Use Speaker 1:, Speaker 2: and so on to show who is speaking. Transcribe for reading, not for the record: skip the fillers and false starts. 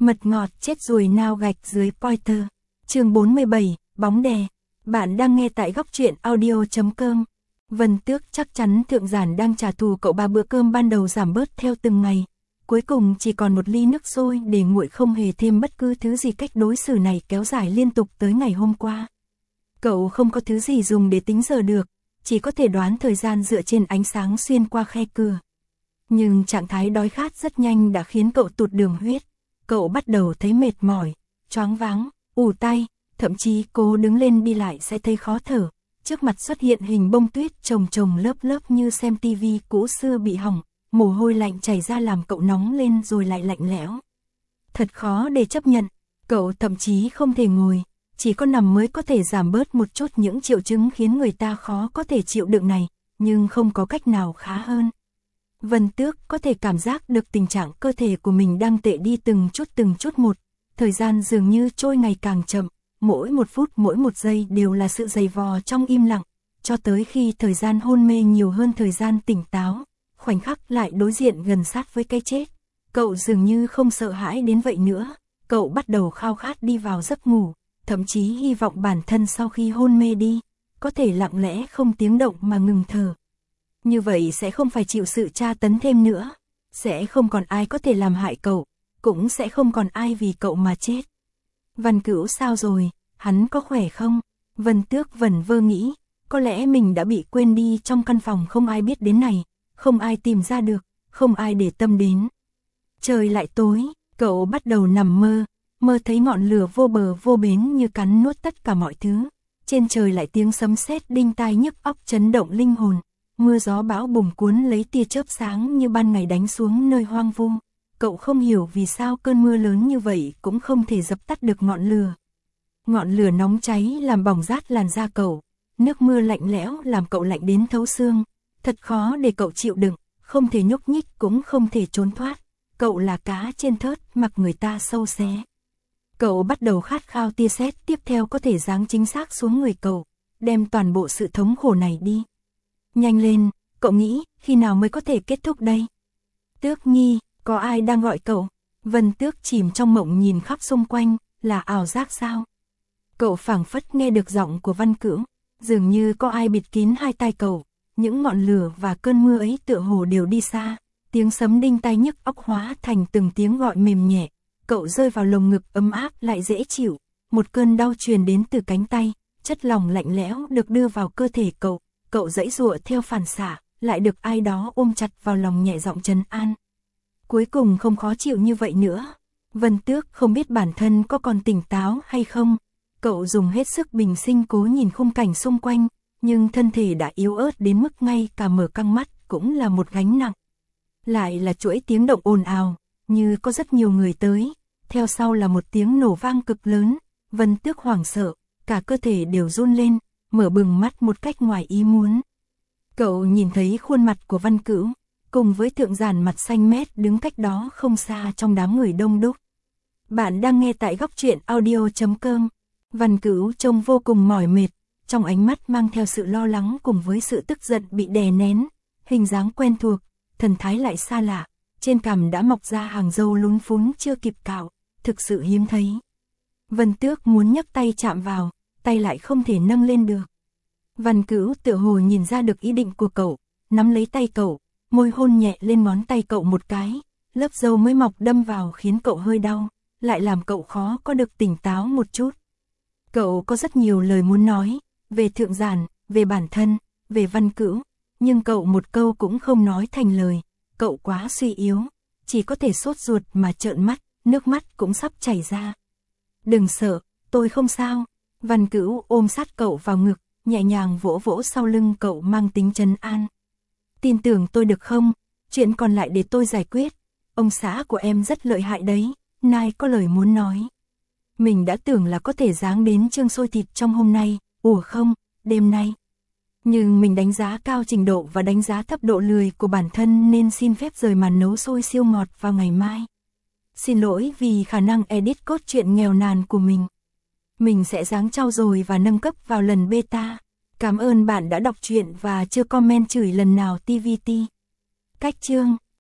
Speaker 1: Mật ngọt chết ruồi nao gạch dưới Pointer. Chương 47, bóng đè. Bạn đang nghe tại góc truyện audio.com. Vân Tước chắc chắn Thượng Giản đang trả thù cậu. Ba bữa cơm ban đầu giảm bớt theo từng ngày. Cuối cùng chỉ còn một ly nước sôi để nguội, không hề thêm bất cứ thứ gì. Cách đối xử này kéo dài liên tục tới ngày hôm qua. Cậu không có thứ gì dùng để tính giờ được, chỉ có thể đoán thời gian dựa trên ánh sáng xuyên qua khe cửa. Nhưng trạng thái đói khát rất nhanh đã khiến cậu tụt đường huyết. Cậu bắt đầu thấy mệt mỏi, choáng váng, ù tai, thậm chí cố đứng lên đi lại sẽ thấy khó thở. Trước mặt xuất hiện hình bông tuyết chồng chồng lớp lớp như xem tivi cũ xưa bị hỏng, mồ hôi lạnh chảy ra làm cậu nóng lên rồi lại lạnh lẽo. Thật khó để chấp nhận, cậu thậm chí không thể ngồi, chỉ có nằm mới có thể giảm bớt một chút những triệu chứng khiến người ta khó có thể chịu đựng này, nhưng không có cách nào khá hơn. Vân Tước có thể cảm giác được tình trạng cơ thể của mình đang tệ đi từng chút một, thời gian dường như trôi ngày càng chậm, mỗi một phút mỗi một giây đều là sự dày vò trong im lặng, cho tới khi thời gian hôn mê nhiều hơn thời gian tỉnh táo, khoảnh khắc lại đối diện gần sát với cái chết. Cậu dường như không sợ hãi đến vậy nữa, cậu bắt đầu khao khát đi vào giấc ngủ, thậm chí hy vọng bản thân sau khi hôn mê đi, có thể lặng lẽ không tiếng động mà ngừng thở. Như vậy sẽ không phải chịu sự tra tấn thêm nữa, sẽ không còn ai có thể làm hại cậu, cũng sẽ không còn ai vì cậu mà chết. Văn Cửu sao rồi, hắn có khỏe không? Vân Tước vẩn vơ nghĩ, có lẽ mình đã bị quên đi trong căn phòng không ai biết đến này, không ai tìm ra được, không ai để tâm đến. Trời lại tối, cậu bắt đầu nằm mơ, mơ thấy ngọn lửa vô bờ vô bến như cắn nuốt tất cả mọi thứ. Trên trời lại tiếng sấm sét đinh tai nhức óc chấn động linh hồn. Mưa gió bão bùng cuốn lấy tia chớp sáng như ban ngày đánh xuống nơi hoang vu. Cậu không hiểu vì sao cơn mưa lớn như vậy cũng không thể dập tắt được ngọn lửa. Ngọn lửa nóng cháy làm bỏng rát làn da cậu. Nước mưa lạnh lẽo làm cậu lạnh đến thấu xương. Thật khó để cậu chịu đựng, không thể nhúc nhích cũng không thể trốn thoát. Cậu là cá trên thớt mặc người ta sâu xé. Cậu bắt đầu khát khao tia sét tiếp theo có thể giáng chính xác xuống người cậu, đem toàn bộ sự thống khổ này đi. Nhanh lên, cậu nghĩ, khi nào mới có thể kết thúc đây? Tước Nhi, có ai đang gọi cậu? Vân Tước chìm trong mộng nhìn khắp xung quanh, là ảo giác sao? Cậu phảng phất nghe được giọng của Văn Cửu, dường như có ai bịt kín hai tai cậu, những ngọn lửa và cơn mưa ấy tựa hồ đều đi xa, tiếng sấm đinh tai nhức óc hóa thành từng tiếng gọi mềm nhẹ, cậu rơi vào lồng ngực ấm áp lại dễ chịu, một cơn đau truyền đến từ cánh tay, chất lỏng lạnh lẽo được đưa vào cơ thể cậu. Cậu giãy giụa theo phản xạ, lại được ai đó ôm chặt vào lòng nhẹ giọng trấn an. Cuối cùng không khó chịu như vậy nữa. Vân Tước không biết bản thân có còn tỉnh táo hay không. Cậu dùng hết sức bình sinh cố nhìn khung cảnh xung quanh, nhưng thân thể đã yếu ớt đến mức ngay cả mở căng mắt cũng là một gánh nặng. Lại là chuỗi tiếng động ồn ào, như có rất nhiều người tới. Theo sau là một tiếng nổ vang cực lớn. Vân Tước hoảng sợ, cả cơ thể đều run lên. Mở bừng mắt một cách ngoài ý muốn. Cậu nhìn thấy khuôn mặt của Văn Cửu, cùng với Thượng Giản mặt xanh mét đứng cách đó không xa trong đám người đông đúc. Bạn đang nghe tại góc truyện audio.com. Văn Cửu trông vô cùng mỏi mệt, trong ánh mắt mang theo sự lo lắng cùng với sự tức giận bị đè nén, hình dáng quen thuộc, thần thái lại xa lạ, trên cằm đã mọc ra hàng râu lún phún chưa kịp cạo, thực sự hiếm thấy. Vân Tước muốn nhấc tay chạm vào, tay lại không thể nâng lên được. Văn Cửu tựa hồ nhìn ra được ý định của cậu, nắm lấy tay cậu, môi hôn nhẹ lên ngón tay cậu một cái, lớp râu mới mọc đâm vào khiến cậu hơi đau, lại làm cậu khó có được tỉnh táo một chút. Cậu có rất nhiều lời muốn nói, về Thượng Giản, về bản thân, về Văn Cửu, nhưng cậu một câu cũng không nói thành lời, cậu quá suy yếu, chỉ có thể sốt ruột mà trợn mắt, nước mắt cũng sắp chảy ra. Đừng sợ, tôi không sao. Văn Cửu ôm sát cậu vào ngực, nhẹ nhàng vỗ vỗ sau lưng cậu mang tính trấn an. Tin tưởng tôi được không? Chuyện còn lại để tôi giải quyết. Ông xã của em rất lợi hại đấy. Nai có lời muốn nói. Mình đã tưởng là có thể giáng đến chương xôi thịt trong hôm nay, không, đêm nay. Nhưng mình đánh giá cao trình độ và đánh giá thấp độ lười của bản thân nên xin phép rời màn nấu xôi siêu ngọt vào ngày mai. Xin lỗi vì khả năng edit cốt truyện nghèo nàn của mình. Mình sẽ ráng trau dồi và nâng cấp vào lần beta. Cảm ơn bạn đã đọc truyện và chưa comment chửi lần nào TVT. Cách chương